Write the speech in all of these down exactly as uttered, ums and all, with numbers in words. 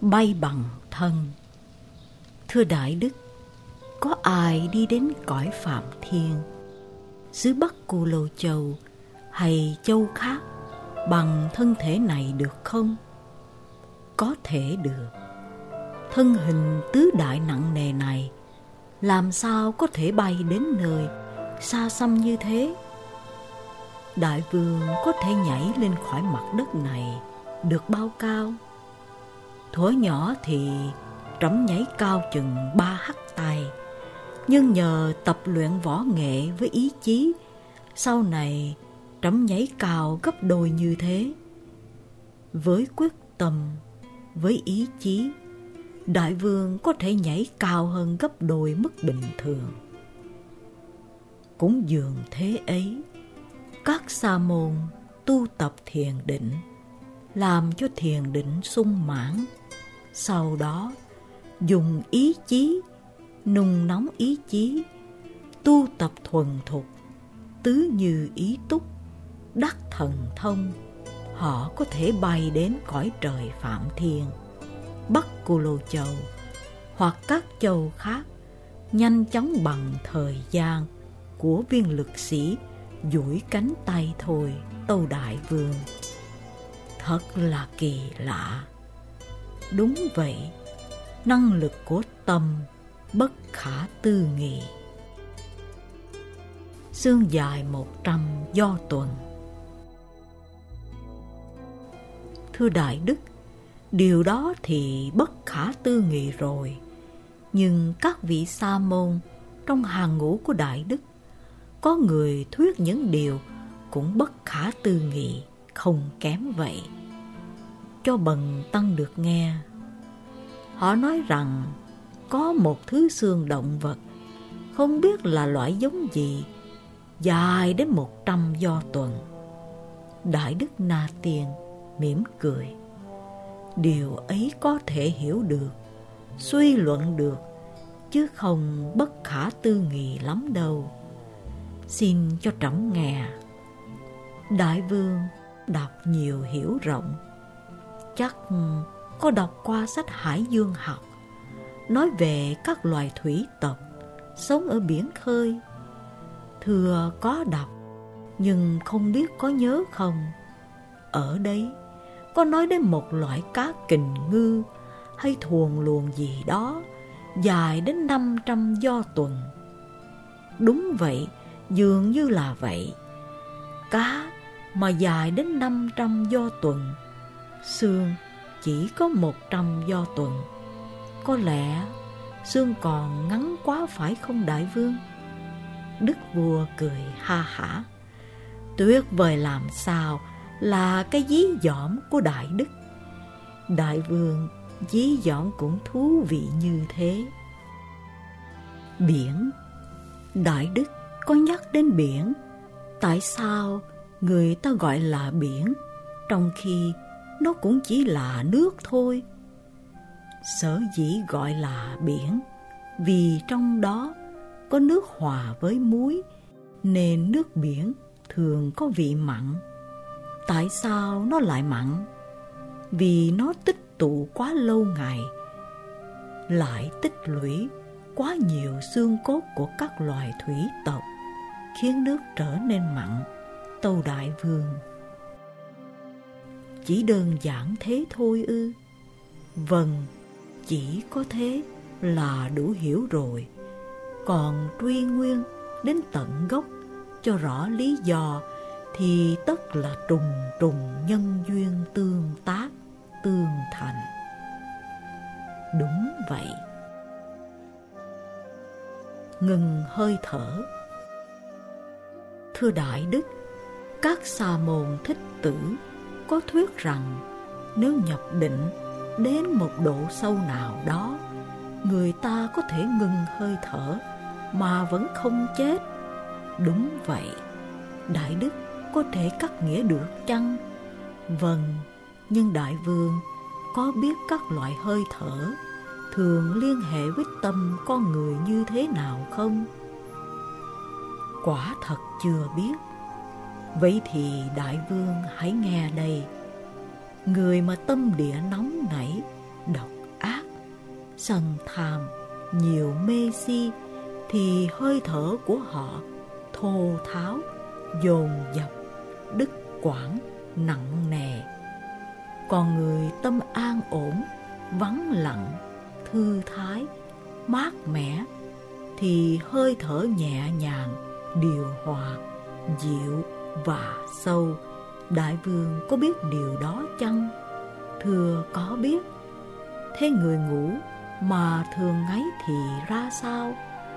bay bằng thân. Thưa Đại Đức, có ai đi đến cõi Phạm Thiên, xứ Bắc Cù Lô Châu hay châu khác bằng thân thể này được không? Có thể được. Thân hình tứ đại nặng nề này làm sao có thể bay đến nơi xa xăm như thế? Đại vương có thể nhảy lên khỏi mặt đất này được bao cao? Thuở nhỏ thì trẫm nhảy cao chừng ba hắt tay, nhưng nhờ tập luyện võ nghệ với ý chí, sau này trẫm nhảy cao gấp đôi như thế. Với quyết tâm, với ý chí, đại vương có thể nhảy cao hơn gấp đôi mức bình thường. Cũng dường thế ấy, các sa môn tu tập thiền định, làm cho thiền định sung mãn, sau đó dùng ý chí, nung nóng ý chí, tu tập thuần thục, tứ như ý túc, đắc thần thông, họ có thể bay đến cõi trời Phạm Thiên, Bắc Cù Lô Châu hoặc các châu khác, nhanh chóng bằng thời gian của viên lực sĩ duỗi cánh tay thôi, tâu đại vương. Thật là kỳ lạ. Đúng vậy, năng lực của tâm bất khả tư nghị. Xương dài một trăm do tuần. Thưa Đại Đức, điều đó thì bất khả tư nghị rồi. Nhưng các vị sa môn trong hàng ngũ của Đại Đức, có người thuyết những điều cũng bất khả tư nghị, không kém vậy. Cho bần tăng được nghe. Họ nói rằng có một thứ xương động vật, không biết là loại giống gì, dài đến một trăm do tuần. Đại Đức Na Tiên mỉm cười. Điều ấy có thể hiểu được, suy luận được, chứ không bất khả tư nghị lắm đâu. Xin cho trẫm nghe. Đại vương đọc nhiều hiểu rộng, chắc có đọc qua sách Hải Dương học, nói về các loài thủy tộc sống ở biển khơi. Thưa có đọc, nhưng không biết có nhớ không. Ở đấy có nói đến một loại cá kình ngư hay thuồng luồng gì đó, dài đến năm trăm do tuần. Đúng vậy, dường như là vậy. Cá mà dài đến năm trăm do tuần, xương chỉ có một trăm do tuần. Có lẽ xương còn ngắn quá phải không đại vương? Đức vua cười ha hả. Tuyệt vời làm sao là cái dí dỏm của Đại Đức. Đại vương dí dỏm cũng thú vị như thế. Biển. Đại Đức có nhắc đến biển. Tại sao người ta gọi là biển, trong khi nó cũng chỉ là nước thôi? Sở dĩ gọi là biển vì trong đó có nước hòa với muối, nên nước biển thường có vị mặn. Tại sao nó lại mặn? Vì nó tích tụ quá lâu ngày, lại tích lũy quá nhiều xương cốt của các loài thủy tộc, khiến nước trở nên mặn, tâu đại vương. Chỉ đơn giản thế thôi ư? Vâng, chỉ có thế là đủ hiểu rồi. Còn truy nguyên đến tận gốc cho rõ lý do thì tất là trùng trùng nhân duyên tương tác, tương thành. Đúng vậy. Ngừng hơi thở. Thưa Đại Đức, các sa môn Thích Tử có thuyết rằng nếu nhập định đến một độ sâu nào đó, người ta có thể ngừng hơi thở mà vẫn không chết. Đúng vậy. Đại Đức có thể cắt nghĩa được chăng? Vâng, nhưng đại vương có biết các loại hơi thở thường liên hệ với tâm con người như thế nào không? Quả thật chưa biết. Vậy thì đại vương hãy nghe đây. Người mà tâm địa nóng nảy độc ác, sân tham, nhiều mê si, thì hơi thở của họ thô tháo, dồn dập, đứt quãng, nặng nề. Còn người tâm an ổn, vắng lặng, thư thái, mát mẻ, thì hơi thở nhẹ nhàng, điều hòa, dịu và sâu. Đại vương có biết điều đó chăng? Thưa có biết. Thế người ngủ mà thường ngáy thì ra sao?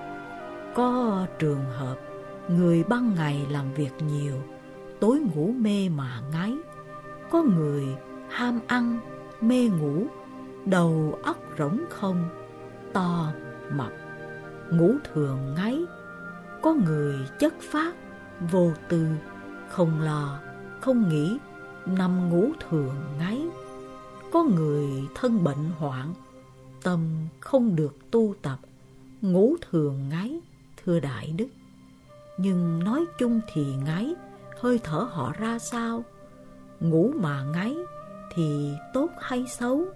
Có trường hợp người ban ngày làm việc nhiều, tối ngủ mê mà ngáy. Có người ham ăn, mê ngủ, đầu óc rỗng không, to, mập, ngủ thường ngáy. Có người chất phác, vô tư, không lo, không nghĩ, nằm ngủ thường ngáy. Có người thân bệnh hoạn, tâm không được tu tập, ngủ thường ngáy, thưa Đại Đức. Nhưng nói chung thì ngáy, hơi thở họ ra sao? Ngủ mà ngáy thì tốt hay xấu?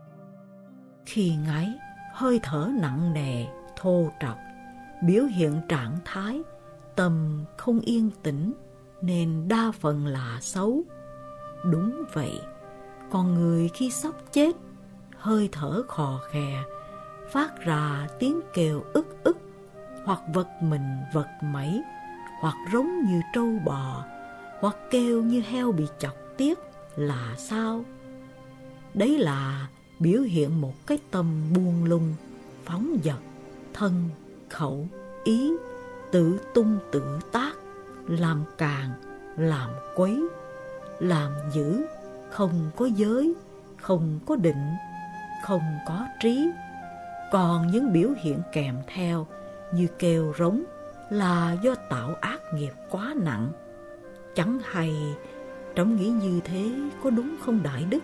Khi ngáy, hơi thở nặng nề, thô trọc, biểu hiện trạng thái tâm không yên tĩnh, nên đa phần là xấu. Đúng vậy, còn người khi sắp chết, hơi thở khò khè, phát ra tiếng kêu ức ức, hoặc vật mình vật mẩy, hoặc rống như trâu bò, hoặc kêu như heo bị chọc tiết là sao? Đấy là biểu hiện một cái tâm buông lung, phóng dật, thân, khẩu, ý, tự tung tự tác, làm càng, làm quấy, làm dữ, không có giới, không có định, không có trí. Còn những biểu hiện kèm theo như kêu rống là do tạo ác nghiệp quá nặng. Chẳng hay trẫm nghĩ như thế có đúng không Đại Đức?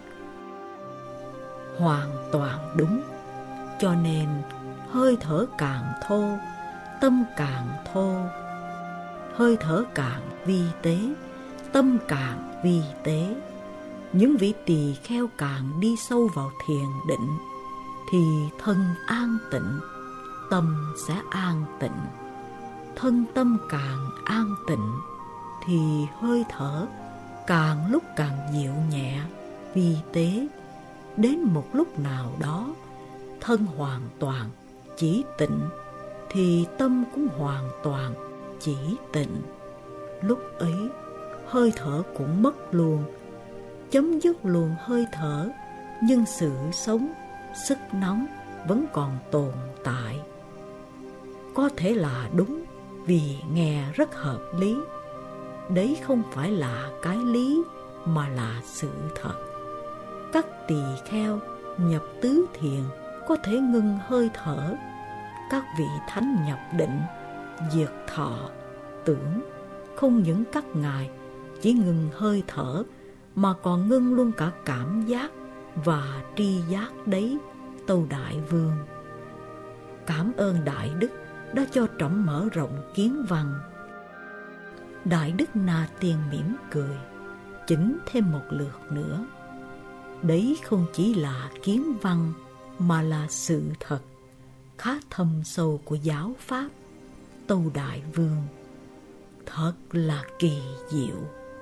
Hoàn toàn đúng. Cho nên hơi thở càng thô, tâm càng thô. Hơi thở càng vi tế, tâm càng vi tế. Những vị tỳ kheo càng đi sâu vào thiền định, thì thân an tịnh, tâm sẽ an tịnh. Thân tâm càng an tịnh, thì hơi thở càng lúc càng dịu nhẹ, vi tế. Đến một lúc nào đó, thân hoàn toàn chỉ tịnh, thì tâm cũng hoàn toàn chỉ tịnh. Lúc ấy, hơi thở cũng mất luôn, chấm dứt luôn hơi thở, nhưng sự sống, sức nóng vẫn còn tồn tại. Có thể là đúng vì nghe rất hợp lý. Đấy không phải là cái lý mà là sự thật. Các tỳ kheo nhập tứ thiền có thể ngưng hơi thở. Các vị thánh nhập định, diệt thọ, tưởng, không những các ngài chỉ ngừng hơi thở mà còn ngưng luôn cả cảm giác và tri giác đấy, tâu Đại Vương. Cảm ơn Đại Đức đã cho trẫm mở rộng kiến văn. Đại Đức Na Tiên mỉm cười, chỉnh thêm một lượt nữa. Đấy không chỉ là kiến văn mà là sự thật, khá thâm sâu của giáo pháp, tâu Đại Vương. Thật là kỳ diệu.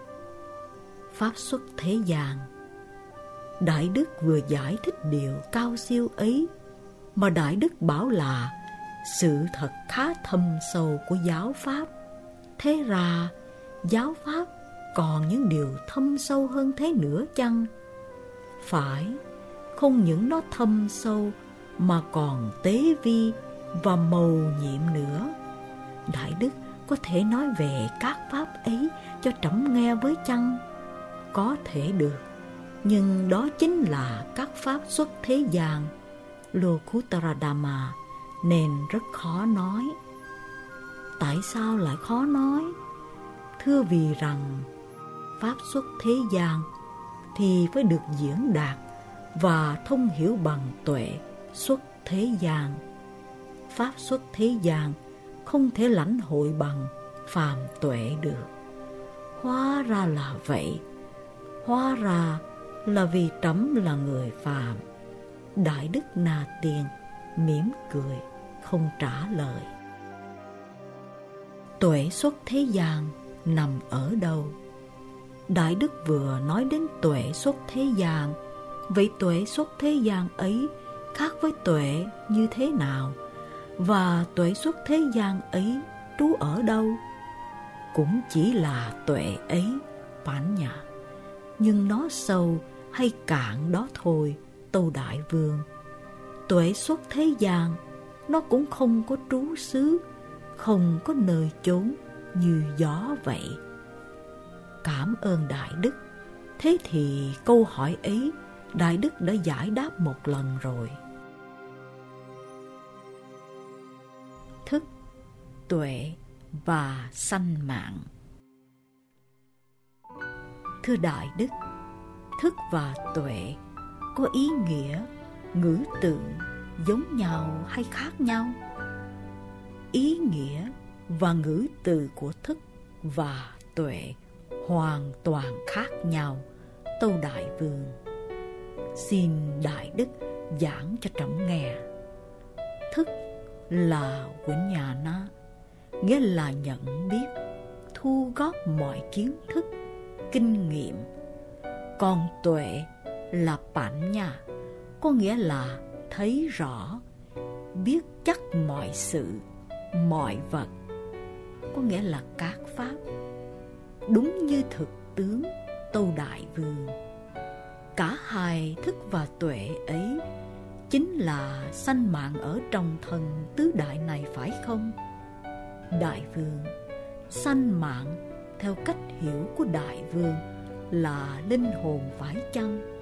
Pháp xuất thế gian. Đại Đức vừa giải thích điều cao siêu ấy, mà Đại Đức bảo là sự thật khá thâm sâu của giáo pháp. Thế ra giáo pháp còn những điều thâm sâu hơn thế nữa chăng? Phải, không những nó thâm sâu mà còn tế vi và mầu nhiệm nữa. Đại Đức có thể nói về các pháp ấy cho trẫm nghe với chăng? Có thể được, nhưng đó chính là các pháp xuất thế gian, Lokuttaradhamma, nên rất khó nói. Tại sao lại khó nói? Thưa vì rằng pháp xuất thế gian thì phải được diễn đạt và thông hiểu bằng tuệ xuất thế gian. Pháp xuất thế gian không thể lãnh hội bằng phàm tuệ được. Hóa ra là vậy. Hóa ra là vì trẫm là người phàm. Đại đức Na Tiên mỉm cười không trả lời. Tuệ xuất thế gian nằm ở đâu? Đại đức vừa nói đến tuệ xuất thế gian. Vậy tuệ xuất thế gian ấy khác với tuệ như thế nào? Và tuệ xuất thế gian ấy trú ở đâu? Cũng chỉ là tuệ ấy, Bản Nhã. Nhưng nó sâu hay cạn đó thôi, Tâu Đại Vương. Tuệ xuất thế gian, nó cũng không có trú xứ, không có nơi chốn như gió vậy. Cảm ơn Đại Đức. Thế thì câu hỏi ấy Đại Đức đã giải đáp một lần rồi. Thức, tuệ và sanh mạng. Thưa Đại Đức, thức và tuệ có ý nghĩa, ngữ tự giống nhau hay khác nhau? Ý nghĩa và ngữ từ của thức và tuệ hoàn toàn khác nhau, Tâu Đại Vương. Xin Đại Đức giảng cho trẫm nghe. Thức là Quỳnh Nhà Na, nghĩa là nhận biết, thu góp mọi kiến thức, kinh nghiệm. Còn tuệ là Bản Nhã, có nghĩa là thấy rõ, biết chắc mọi sự, mọi vật, có nghĩa là các pháp. Đúng như thực tướng, Tâu Đại Vương. Cả hai thức và tuệ ấy chính là sanh mạng ở trong thân tứ đại này, phải không? Đại Vương, sanh mạng theo cách hiểu của Đại Vương là linh hồn, phải chăng?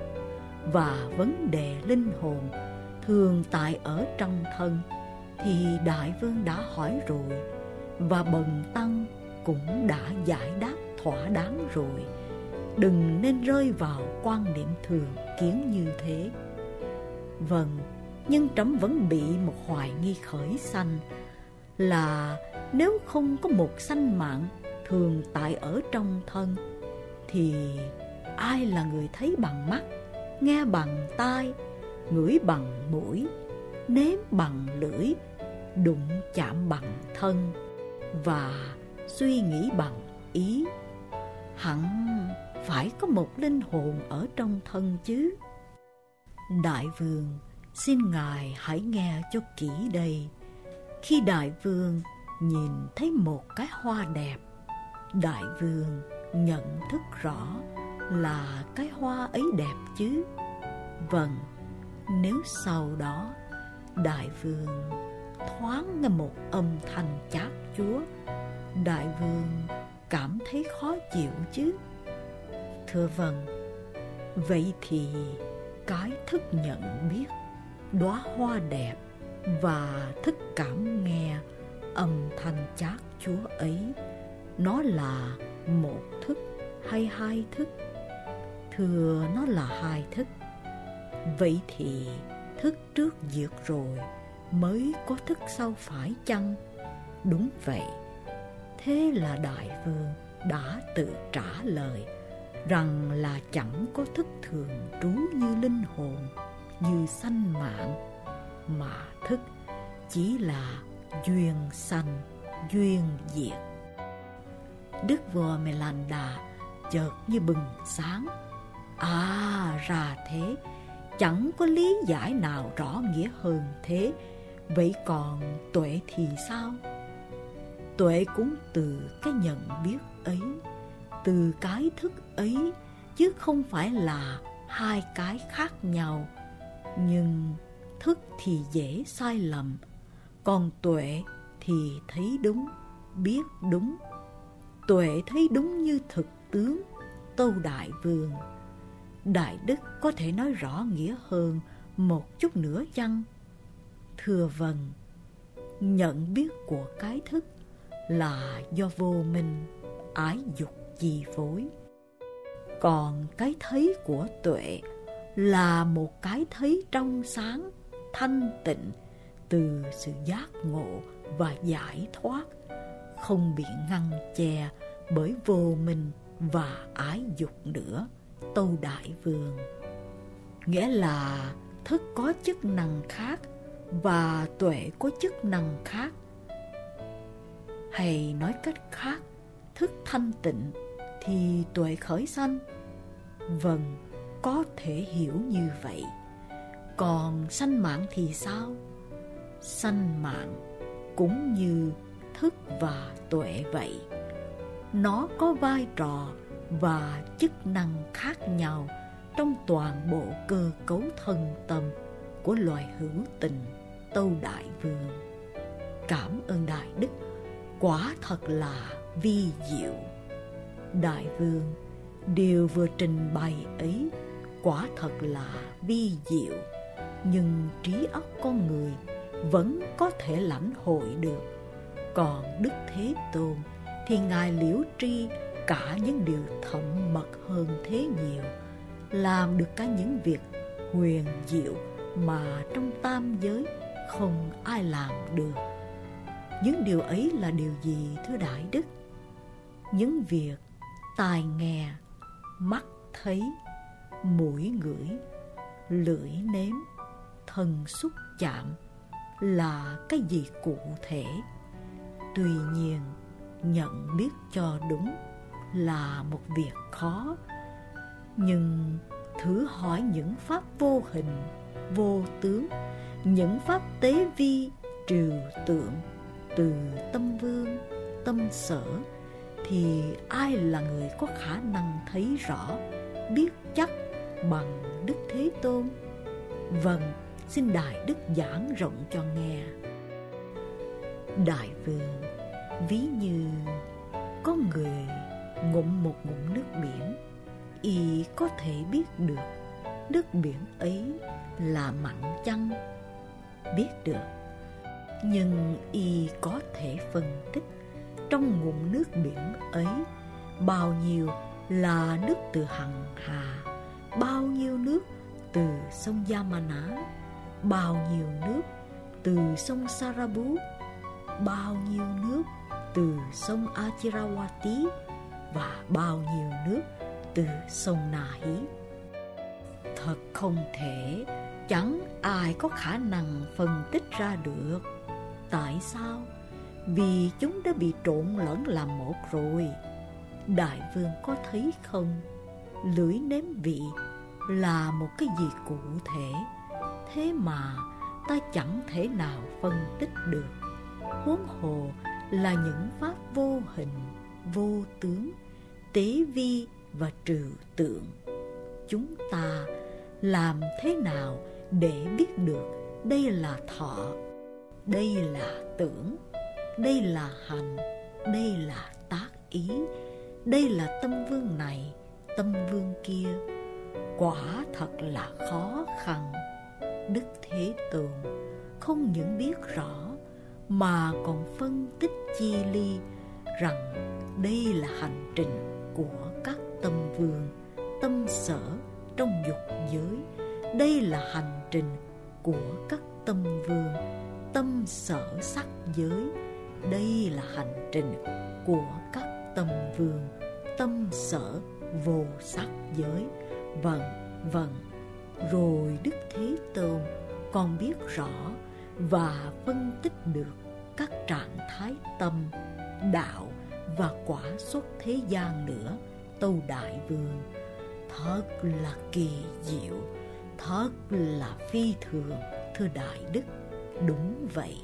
Và vấn đề linh hồn thường tại ở trong thân thì Đại Vương đã hỏi rồi, và Bần Tăng cũng đã giải đáp thỏa đáng rồi. Đừng nên rơi vào quan niệm thường kiến như thế. Vâng, nhưng trẫm vẫn bị một hoài nghi khởi sanh, là nếu không có một sanh mạng thường tại ở trong thân, thì ai là người thấy bằng mắt, nghe bằng tai, ngửi bằng mũi, nếm bằng lưỡi, đụng chạm bằng thân và suy nghĩ bằng ý? Hẳn phải có một linh hồn ở trong thân chứ. Đại Vương, xin Ngài hãy nghe cho kỹ đây. Khi Đại Vương nhìn thấy một cái hoa đẹp, Đại Vương nhận thức rõ là cái hoa ấy đẹp chứ? Vâng, nếu sau đó Đại Vương thoáng nghe một âm thanh chát chúa, Đại Vương cảm thấy khó chịu chứ? Thưa vâng. Vậy thì cái thức nhận biết đóa hoa đẹp và thức cảm nghe âm thanh chát chúa ấy, nó là một thức hay hai thức? Thưa, nó là hai thức. Vậy thì thức trước diệt rồi mới có thức sau, phải chăng? Đúng vậy. Thế là Đại Vương đã tự trả lời rằng là chẳng có thức thường trú như linh hồn, như sanh mạng, mà thức chỉ là duyên sanh, duyên diệt. Đức vua Melanda chợt như bừng sáng. À, ra thế, chẳng có lý giải nào rõ nghĩa hơn thế. Vậy còn tuệ thì sao? Tuệ cũng từ cái nhận biết ấy, từ cái thức ấy, chứ không phải là hai cái khác nhau. Nhưng thức thì dễ sai lầm, còn tuệ thì thấy đúng, biết đúng. Tuệ thấy đúng như thực tướng, Tâu Đại Vương. Đại Đức có thể nói rõ nghĩa hơn một chút nữa chăng? Thưa vâng. Nhận biết của cái thức là do vô minh, ái dục chi phối. Còn cái thấy của tuệ là một cái thấy trong sáng, thanh tịnh, từ sự giác ngộ và giải thoát, không bị ngăn che bởi vô minh và ái dục nữa, Tâu Đại Vương. Nghĩa là thức có chức năng khác và tuệ có chức năng khác. Hay nói cách khác, thức thanh tịnh thì tuệ khởi sanh. Vâng, có thể hiểu như vậy. Còn sanh mạng thì sao? Sanh mạng cũng như thức và tuệ vậy. Nó có vai trò và chức năng khác nhau trong toàn bộ cơ cấu thân tâm của loài hữu tình Tâu Đại Vương. Cảm ơn Đại Đức, quả thật là vi diệu. Đại Vương, điều vừa trình bày ấy quả thật là vi diệu, nhưng trí óc con người vẫn có thể lãnh hội được. Còn Đức Thế Tôn thì Ngài liễu tri cả những điều thậm mật hơn thế nhiều, làm được cả những việc huyền diệu mà trong tam giới không ai làm được. Những điều ấy là điều gì thưa Đại Đức? Những việc tai nghe, mắt thấy, mũi ngửi, lưỡi nếm, thân xúc chạm là cái gì cụ thể? Tuy nhiên, nhận biết cho đúng là một việc khó. Nhưng thử hỏi những pháp vô hình, vô tướng, những pháp tế vi, trừu tượng từ tâm vương, tâm sở, thì ai là người có khả năng thấy rõ, biết chắc bằng Đức Thế Tôn? Vâng, xin Đại Đức giảng rộng cho nghe. Đại Vương, ví như có người ngụm một ngụm nước biển, y có thể biết được nước biển ấy là mặn chăng? Biết được. Nhưng y có thể phân tích trong ngụm nước biển ấy bao nhiêu là nước từ hằng hà, bao nhiêu nước từ sông Yamana, bao nhiêu nước từ sông Sarabu, bao nhiêu nước từ sông Achirawati và bao nhiêu nước từ sông Nahi. Thật không thể, chẳng ai có khả năng phân tích ra được. Tại sao? Vì chúng đã bị trộn lẫn làm một rồi. Đại Vương có thấy không? Lưỡi nếm vị là một cái gì cụ thể, thế mà ta chẳng thể nào phân tích được. Huống hồ là những pháp vô hình, vô tướng, tế vi và trừu tượng. Chúng ta làm thế nào để biết được đây là thọ, đây là tưởng, đây là hành, đây là tác ý, đây là tâm vương này, tâm vương kia? Quả thật là khó khăn. Đức Thế Tôn không những biết rõ mà còn phân tích chi ly rằng đây là hành trình của các tâm vương, tâm sở trong dục giới. Đây là hành trình của các tâm vương, tâm sở sắc giới. Đây là hành trình của các tâm vương, tâm sở vô sắc giới. Vâng, vâng. Rồi Đức Thế Tôn còn biết rõ và phân tích được các trạng thái tâm, đạo và quả xuất thế gian nữa. Tâu Đại Vương, thật là kỳ diệu, thật là phi thường, thưa Đại Đức. Đúng vậy.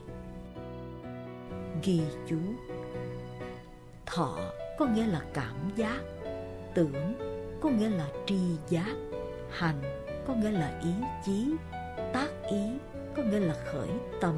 Ghi chú: thọ có nghĩa là cảm giác, tưởng có nghĩa là tri giác, hành có nghĩa là ý chí, tác ý có nghĩa là khởi tâm.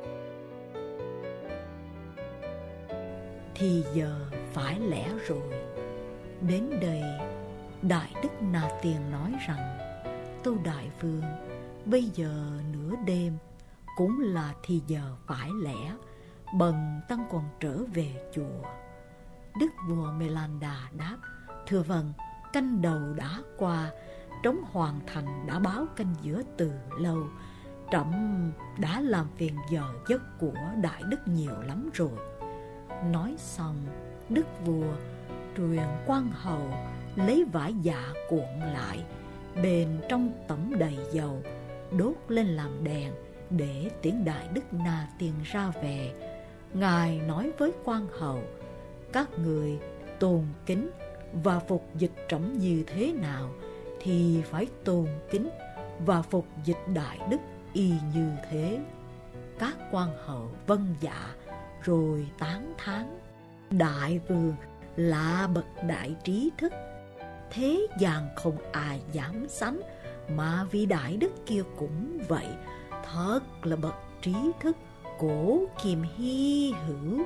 Thì giờ phải lẽ rồi. Đến đây Đại Đức Na Tiên nói rằng: Tâu Đại Vương, bây giờ nửa đêm cũng là thì giờ phải lẽ, bần tăng còn trở về chùa. Đức vua Melanda đáp: Thưa vâng, canh đầu đã qua, trống hoàn thành đã báo canh giữa từ lâu. Trẫm đã làm phiền giờ giấc của Đại Đức nhiều lắm rồi. Nói xong, Đức vua truyền quan hầu lấy vải dạ cuộn lại, bên trong tẩm đầy dầu, đốt lên làm đèn để tiễn Đại Đức Na Tiên ra về. Ngài nói với quan hầu: các người tôn kính và phục dịch trẫm như thế nào thì phải tôn kính và phục dịch Đại Đức y như thế. Các quan hầu vâng dạ rồi tán thán: đại vương là bậc đại trí thức, thế gian không ai dám sánh, mà vị Đại Đức kia cũng vậy, thật là bậc trí thức cổ kim hy hữu.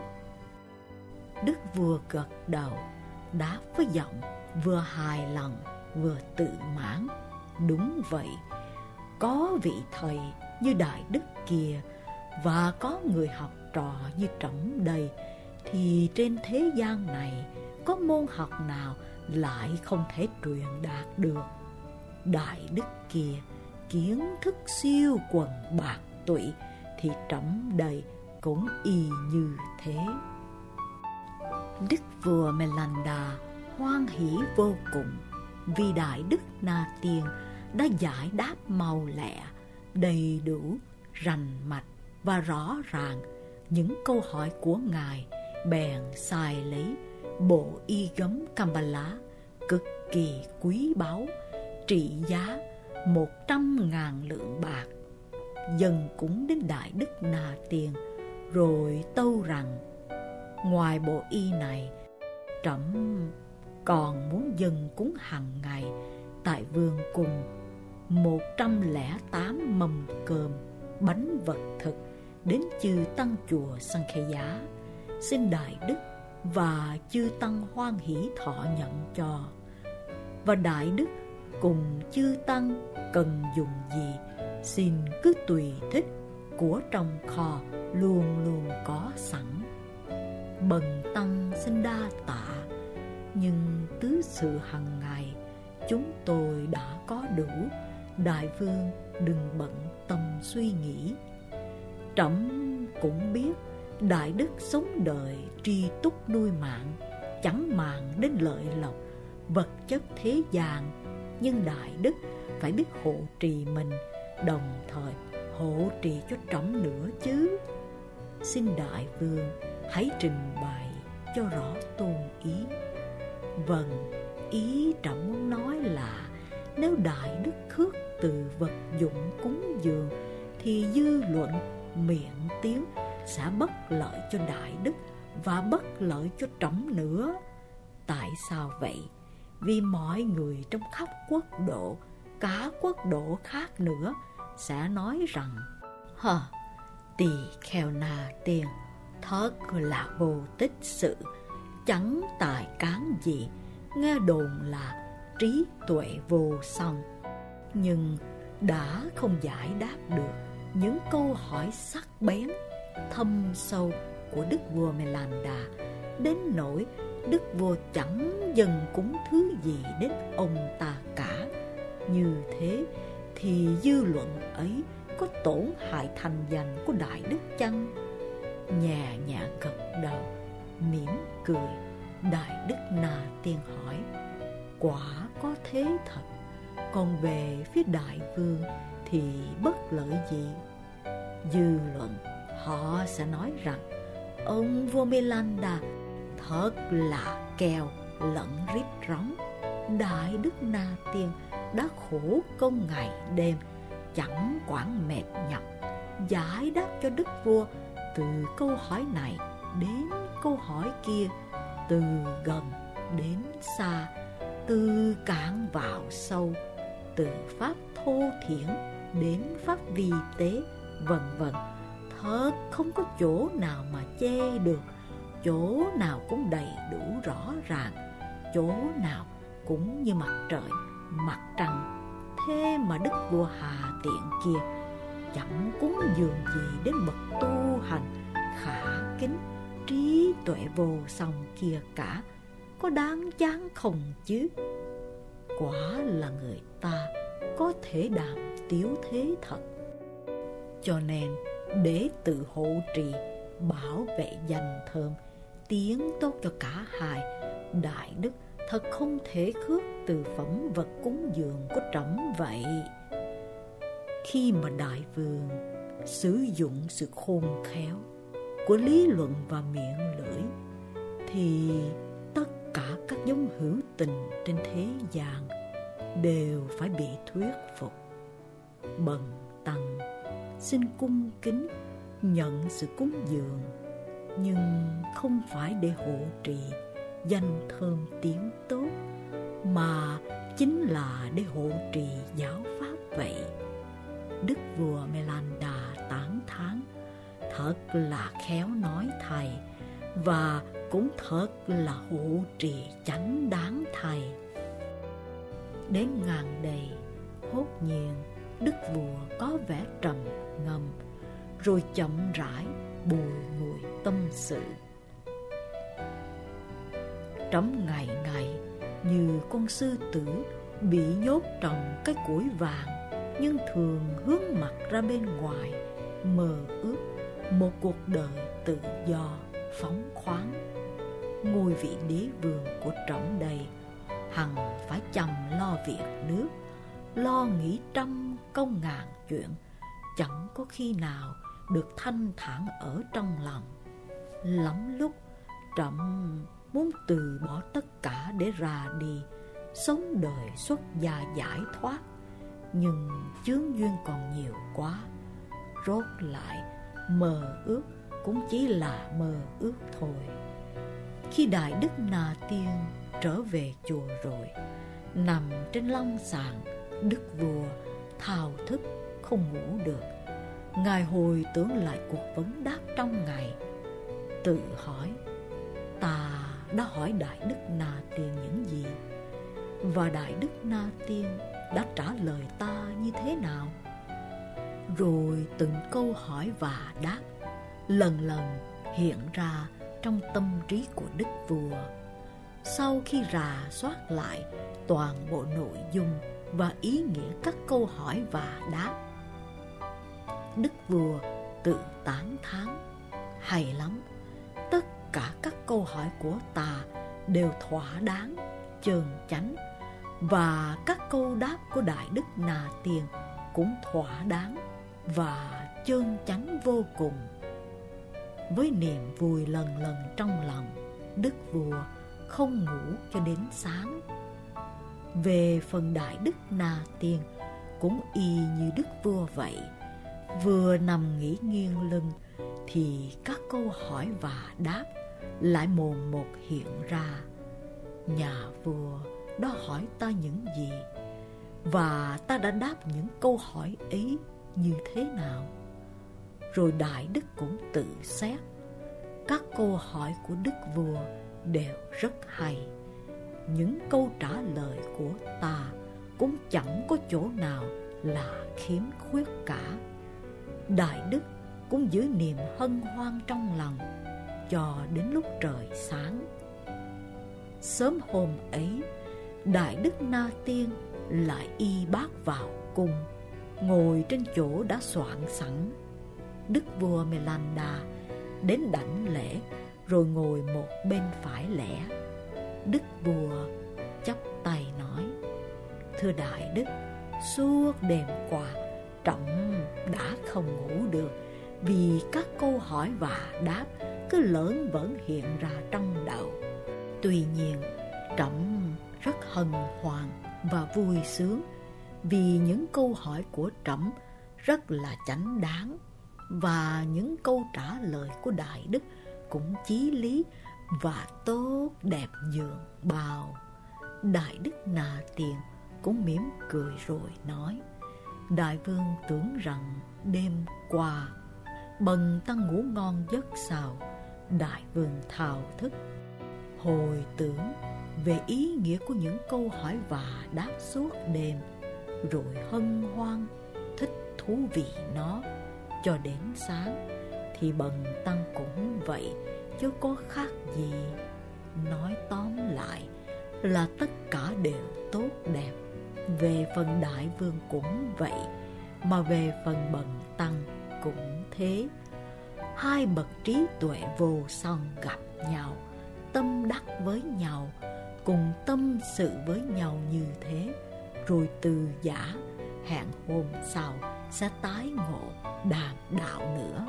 Đức vua gật đầu đáp với giọng vừa hài lòng vừa tự mãn: đúng vậy, có vị thầy như Đại Đức kia và có người học trò như trẫm đây, thì trên thế gian này có môn học nào lại không thể truyền đạt được. Đại Đức kia kiến thức siêu quần bạc tụy, thì trẫm đây cũng y như thế. Đức vua Melanda hoan hỷ vô cùng vì Đại Đức Na Tiên đã giải đáp mau lẹ, đầy đủ, rành mạch và rõ ràng những câu hỏi của ngài. Bèn sai lấy bộ y gấm Kamala cực kỳ quý báu, trị giá một trăm ngàn lượng bạc, dâng cúng đến Đại Đức Na Tiên, rồi tâu rằng: ngoài bộ y này, trẫm còn muốn dâng cúng hàng ngày tại vương cung một trăm lẻ tám mâm cơm, bánh vật thực đến chư tăng chùa Sankhya, xin Đại Đức và chư tăng hoan hỷ thọ nhận cho. Và Đại Đức cùng chư tăng cần dùng gì, xin cứ tùy thích, của trong kho luôn luôn có sẵn. Bần tăng xin đa tạ, nhưng tứ sự hàng ngày chúng tôi đã có đủ, đại vương đừng bận tâm suy nghĩ. Trẫm cũng biết Đại Đức sống đời tri túc nuôi mạng, chẳng màng đến lợi lộc vật chất thế gian, nhưng Đại Đức phải biết hộ trì mình, đồng thời hộ trì cho trẫm nữa chứ. Xin đại vương hãy trình bày cho rõ tôn ý. Vâng, ý trẫm muốn nói là nếu Đại Đức khước từ vật dụng cúng dường thì dư luận miệng tiếng sẽ bất lợi cho Đại Đức và bất lợi cho trẫm nữa. Tại sao vậy? Vì mọi người trong khắp quốc độ, cả quốc độ khác nữa, sẽ nói rằng: hờ, tỳ kheo Na Tiên thật là vô tích sự, chẳng tài cán gì, nghe đồn là trí tuệ vô song, nhưng đã không giải đáp được những câu hỏi sắc bén thâm sâu của đức vua Melanda, đến nỗi đức vua chẳng dâng cúng thứ gì đến ông ta cả. Như thế thì dư luận ấy có tổn hại thành danh của Đại Đức chăng? Nhẹ nhàng gật đầu, mỉm cười, Đại Đức Na Tiên hỏi: quả có thế thật, còn về phía đại vương thì bất lợi gì? Dư luận họ sẽ nói rằng ông vua Melanda thật là kèo lẫn rít rống. Đại Đức Na Tiên đã khổ công ngày đêm, chẳng quản mệt nhọc, giải đáp cho đức vua từ câu hỏi này đến câu hỏi kia, từ gần đến xa, từ cạn vào sâu, từ pháp thô thiển đến pháp vi tế, vân vân. Thật không có chỗ nào mà chê được, chỗ nào cũng đầy đủ rõ ràng, chỗ nào cũng như mặt trời, mặt trăng. Thế mà đức vua Hà Tiện kia chẳng cúng dường gì đến bậc tu hành khả kính, trí tuệ vô song kia cả. Có đáng chán không chứ? Quả là người ta có thể đàm tiếu thế thật. Cho nên để tự hộ trì, bảo vệ danh thơm, tiếng tốt cho cả hai, Đại Đức thật không thể khước từ phẩm vật cúng dường của trẫm vậy. Khi mà đại vương sử dụng sự khôn khéo của lý luận và miệng lưỡi, thì tất cả các giống hữu tình trên thế gian đều phải bị thuyết phục. Bần tăng xin cung kính nhận sự cúng dường, nhưng không phải để hộ trì danh thơm tiếng tốt, mà chính là để hộ trì giáo pháp vậy. Đức vua Melanda tán thán: thật là khéo nói thầy, và cũng thật là hộ trì chánh đáng thầy. Đến ngàn đầy, hốt nhiên đức vua có vẻ trầm ngâm, rồi chậm rãi bùi ngùi tâm sự. Trẫm ngày ngày như con sư tử bị nhốt trong cái củi vàng, nhưng thường hướng mặt ra bên ngoài, mơ ước một cuộc đời tự do phóng khoáng. Ngôi vị đế vương của trẫm đây hằng phải chăm lo việc nước, lo nghĩ trăm công ngàn chuyện, chẳng có khi nào được thanh thản ở trong lòng. Lắm lúc trẫm muốn từ bỏ tất cả để ra đi, sống đời xuất gia giải thoát, nhưng chướng duyên còn nhiều quá. Rốt lại mơ ước cũng chỉ là mơ ước thôi. Khi Đại Đức Na Tiên trở về chùa rồi, nằm trên long sàng, đức vua thao thức không ngủ được. Ngài hồi tưởng lại cuộc vấn đáp trong ngày, tự hỏi: ta đã hỏi Đại Đức Na Tiên những gì, và Đại Đức Na Tiên đã trả lời ta như thế nào? Rồi từng câu hỏi và đáp lần lần hiện ra trong tâm trí của đức vua. Sau khi rà soát lại toàn bộ nội dung và ý nghĩa các câu hỏi và đáp, đức vua tự tán thán: hay lắm, tất cả các câu hỏi của ta đều thỏa đáng, chơn chánh, và các câu đáp của Đại Đức Na Tiên cũng thỏa đáng và chơn chánh vô cùng. Với niềm vui lần lần trong lòng, đức vua không ngủ cho đến sáng. Về phần Đại Đức Na Tiên cũng y như đức vua vậy, vừa nằm nghỉ nghiêng lưng thì các câu hỏi và đáp lại mồn một hiện ra. Nhà vua đó hỏi ta những gì, và ta đã đáp những câu hỏi ấy như thế nào? Rồi Đại Đức cũng tự xét, các câu hỏi của đức vua đều rất hay. Những câu trả lời của ta cũng chẳng có chỗ nào là khiếm khuyết cả. Đại Đức cũng giữ niềm hân hoan trong lòng cho đến lúc trời sáng. Sớm hôm ấy, Đại Đức Na Tiên lại y bác vào cung, ngồi trên chỗ đã soạn sẵn. Đức vua Melanda đến đảnh lễ, rồi ngồi một bên phải lẻ. Đức vua chắp tay nói: thưa Đại Đức, suốt đêm qua trẫm đã không ngủ được, vì các câu hỏi và đáp cứ lởn vởn hiện ra trong đầu. Tuy nhiên trẫm rất hân hoan và vui sướng, vì những câu hỏi của trẫm rất là chánh đáng, và những câu trả lời của Đại Đức cũng chí lý và tốt đẹp nhường bao. Đại Đức Na Tiên cũng mỉm cười rồi nói: đại vương tưởng rằng đêm qua bần tăng ngủ ngon giấc sao? Đại vương thao thức hồi tưởng về ý nghĩa của những câu hỏi và đáp suốt đêm, rồi hân hoan thích thú vì nó cho đến sáng, thì bần tăng cũng vậy, chứ có khác gì. Nói tóm lại là tất cả đều tốt đẹp. Về phần đại vương cũng vậy, mà về phần bần tăng cũng thế. Hai bậc trí tuệ vô song gặp nhau, tâm đắc với nhau, cùng tâm sự với nhau như thế, rồi từ giả hẹn hôm sau sẽ tái ngộ đàn đạo nữa.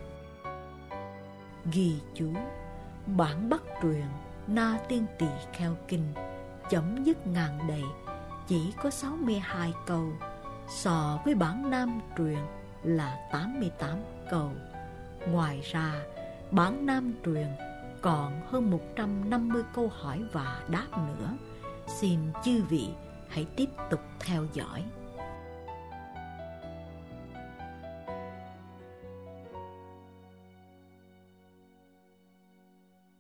Ghi chú: bản Bắc truyền Na Tiên Tỳ Kheo Kinh chấm dứt ngàn đề chỉ có sáu mươi hai câu, so với bản Nam truyền là tám mươi tám câu. Ngoài ra, bản Nam truyền còn hơn một trăm năm mươi câu hỏi và đáp nữa. Xin chư vị hãy tiếp tục theo dõi.